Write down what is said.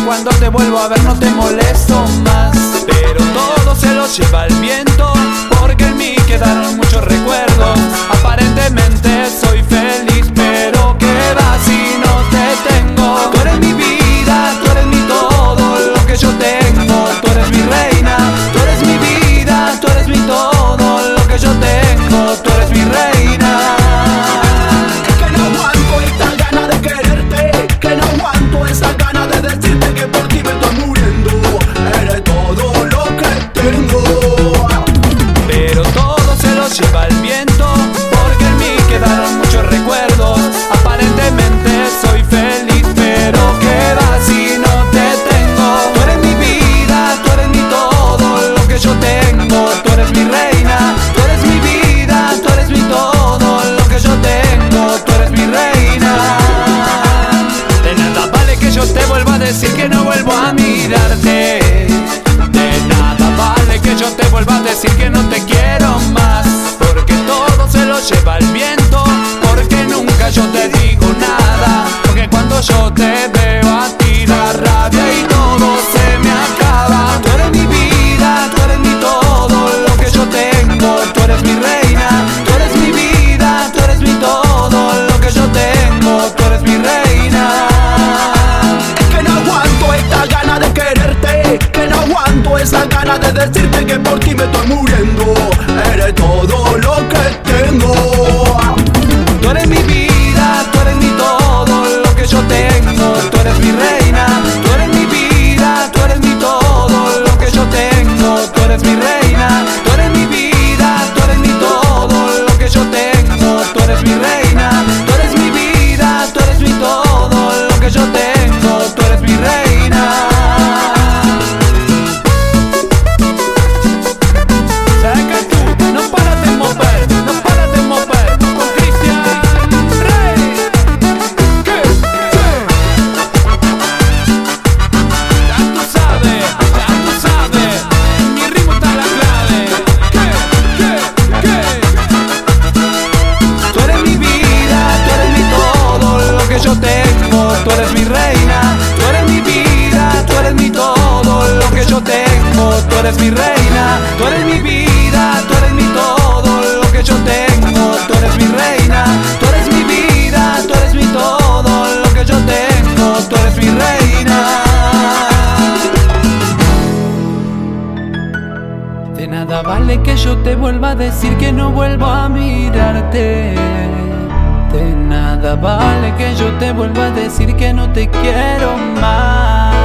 cuando te vuelvo a ver no te molesto más. Pero todo se lo lleva el viento, porque en mí quedaron muchos recuerdos. Aparentemente soy feliz, pero ¿qué va si no te tengo? Tú eres mi vida, tú eres mi todo, lo que yo tengo. Tú eres mi reina, tú eres mi vida, tú eres mi todo, lo que yo tengo. Tú eres mi reina. Que no aguanto esta gana de quererte, que no aguanto esta gana de decirte que por ti me estoy muriendo. Eres todo lo que tengo. Pero todo se lo lleva el viento, porque en mí quedaron muchos recuerdos. Aparentemente soy feliz, pero ¿qué va si no te tengo? Tú eres mi vida, tú eres mi todo, lo que yo tengo. Tú eres mi reina, tú eres mi vida, tú eres mi todo, lo que yo tengo. Tú eres mi reina. De nada vale que yo te vuelva a decir que no vuelvo a mirarte. De nada vale que yo te vuelva a decir que no te quiero más, porque todo se lo lleva el viento, porque nunca yo te digo nada, porque cuando yo te veo a ti la rabia y todo se me acaba. Tú eres mi vida, tú eres mi todo, lo que yo tengo. Tú eres mi reina, tú eres mi vida, tú eres mi todo, lo que yo tengo. Tú eres mi reina. Que no aguanto esta gana de quererte, que no aguanto esta gana de decirte que por ti me estoy muriendo. Eres todo lo que tengo. Tú eres mi vida, tú eres mi todo, lo que yo tengo. Tú eres mi reina, tú eres mi vida, tú eres mi todo, lo que yo tengo. Tú eres mi reina, tú eres mi vida, tú eres mi todo, lo que yo tengo. Tú eres mi reina, tú eres mi vida, tú eres mi todo, lo que yo tengo. Tú eres mi reina. Saca tú, no paras de mover, no paras de mover. Con Cristian Rey. ¿Qué? Ya tú sabes, en mi ritmo está la clave. ¿Qué? Tú eres mi vida, tú eres mi todo, lo que yo tengo. Tú eres mi reina, tú eres mi vida, tú eres mi todo, lo que yo tengo. Tú eres mi reina, tú eres mi vida, tú eres mi todo, lo que yo tengo. Tú eres mi reina, tú eres mi vida, tú eres mi todo, lo que yo tengo. Tú eres mi reina. De nada vale que yo te vuelva a decir que no vuelvo a mirarte. De nada vale que yo te vuelva a decir que no te quiero más.